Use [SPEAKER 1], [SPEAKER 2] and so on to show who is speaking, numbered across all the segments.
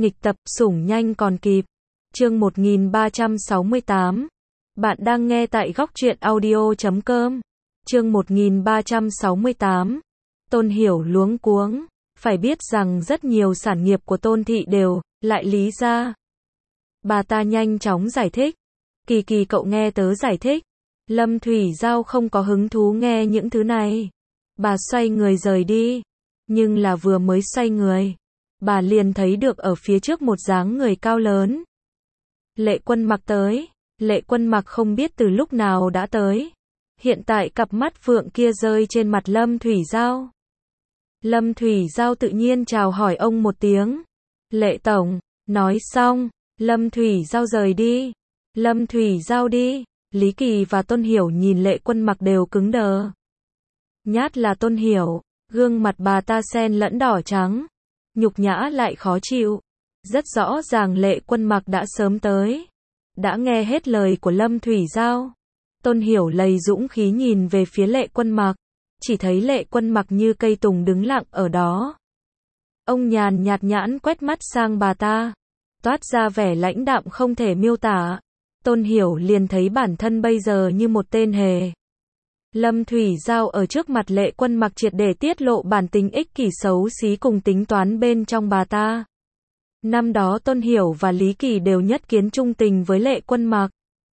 [SPEAKER 1] Nghịch tập, sủng nhanh còn kịp. Chương 1368. Bạn đang nghe tại góc truyện audio.com. Chương 1368. Tôn Hiểu luống cuống. Phải biết rằng rất nhiều sản nghiệp của Tôn thị đều lại Lý gia. Bà ta nhanh chóng giải thích. Kỳ Kỳ cậu nghe tớ giải thích. Lâm Thủy Giao không có hứng thú nghe những thứ này. Bà xoay người rời đi. Nhưng là vừa mới xoay người, bà liền thấy được ở phía trước một dáng người cao lớn. Lệ Quân Mặc tới. Lệ Quân Mặc không biết từ lúc nào đã tới. Hiện tại cặp mắt phượng kia rơi trên mặt Lâm Thủy Giao. Lâm Thủy Giao tự nhiên chào hỏi ông một tiếng. Lệ Tổng. Nói xong, Lâm Thủy Giao rời đi. Lâm Thủy Giao đi. Lý Kỳ và Tôn Hiểu nhìn Lệ Quân Mặc đều cứng đờ. Nhát là Tôn Hiểu. Gương mặt bà ta xen lẫn đỏ trắng. Nhục nhã lại khó chịu. Rất rõ ràng Lệ Quân Mặc đã sớm tới. Đã nghe hết lời của Lâm Thủy Giao. Tôn Hiểu lầy dũng khí nhìn về phía Lệ Quân Mặc. Chỉ thấy Lệ Quân Mặc như cây tùng đứng lặng ở đó. Ông nhàn nhạt nhãn quét mắt sang bà ta. Toát ra vẻ lãnh đạm không thể miêu tả. Tôn Hiểu liền thấy bản thân bây giờ như một tên hề. Lâm Thủy Giao ở trước mặt Lệ Quân Mặc triệt để tiết lộ bản tính ích kỷ xấu xí cùng tính toán bên trong bà ta. Năm đó Tôn Hiểu và Lý Kỳ đều nhất kiến trung tình với Lệ Quân Mặc.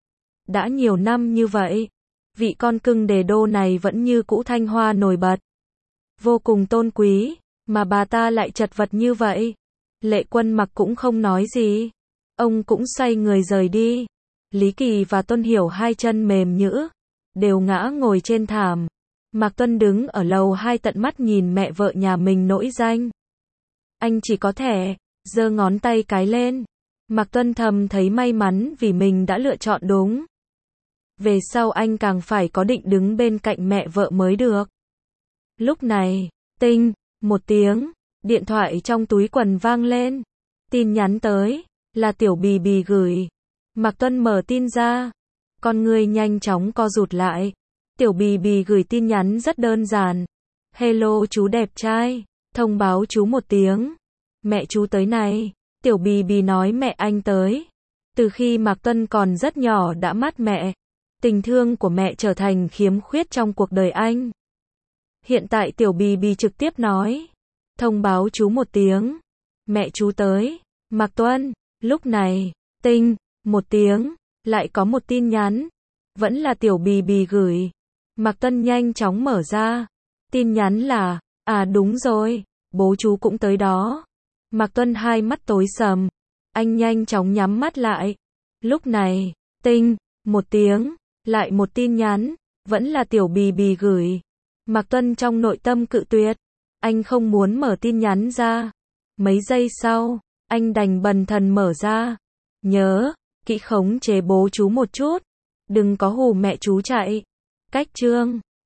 [SPEAKER 1] Đã nhiều năm như vậy, vị con cưng đề đô này vẫn như cũ thanh hoa nổi bật. Vô cùng tôn quý, mà bà ta lại chật vật như vậy. Lệ Quân Mặc cũng không nói gì. Ông cũng xoay người rời đi. Lý Kỳ và Tôn Hiểu hai chân mềm nhũn, đều ngã ngồi trên thảm. Mạc Tuân đứng ở lầu 2 tận mắt nhìn mẹ vợ nhà mình nổi danh. Anh chỉ có thể giơ ngón tay cái lên. Mạc Tuân thầm thấy may mắn vì mình đã lựa chọn đúng. Về sau anh càng phải có định đứng bên cạnh mẹ vợ mới được. Lúc này, tinh, một tiếng, điện thoại trong túi quần vang lên. Tin nhắn tới, là Tiểu Bì Bì gửi. Mạc Tuân mở tin ra. Con người nhanh chóng co rụt lại. Tiểu Bì Bì gửi tin nhắn rất đơn giản. Hello chú đẹp trai, thông báo chú một tiếng. Mẹ chú tới này. Tiểu Bì Bì nói mẹ anh tới. Từ khi Mạc Tuân còn rất nhỏ đã mất mẹ. Tình thương của mẹ trở thành khiếm khuyết trong cuộc đời anh. Hiện tại Tiểu Bì Bì trực tiếp nói. Thông báo chú một tiếng. Mẹ chú tới. Mạc Tuân, lúc này, tinh, một tiếng, lại có một tin nhắn. Vẫn là Tiểu Bì Bì gửi. Mạc Tuân nhanh chóng mở ra. Tin nhắn là, à đúng rồi, bố chú cũng tới đó. Mạc Tuân hai mắt tối sầm. Anh nhanh chóng nhắm mắt lại. Lúc này, tinh, một tiếng, lại một tin nhắn. Vẫn là Tiểu Bì Bì gửi. Mạc Tuân trong nội tâm cự tuyệt. Anh không muốn mở tin nhắn ra. Mấy giây sau, anh đành bần thần mở ra. Nhớ, kỹ khống chế bố chú một chút. Đừng có hù mẹ chú chạy. Cách chương